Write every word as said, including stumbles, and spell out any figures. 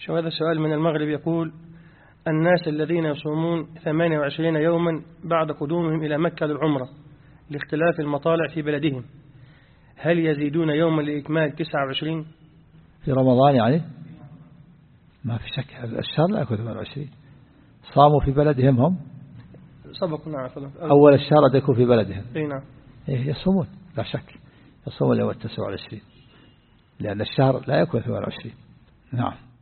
شو هذا السؤال من المغرب، يقول: الناس الذين يصومون ثمانية وعشرين يوما بعد قدومهم إلى مكة للعمرة لاختلاف المطالع في بلدهم، هل يزيدون يوما لإكمال تسعة وعشرين في رمضان؟ يعني ما في شك الشهر لا يكون ثمانية وعشرين. صاموا في بلدهم هم سبقنا أول الشهر يكون في بلدهم. اي نعم. يصومون لا شك، يصومون يوم التسعة والعشرين، لأن الشهر لا يكون ثمانية وعشرين. نعم.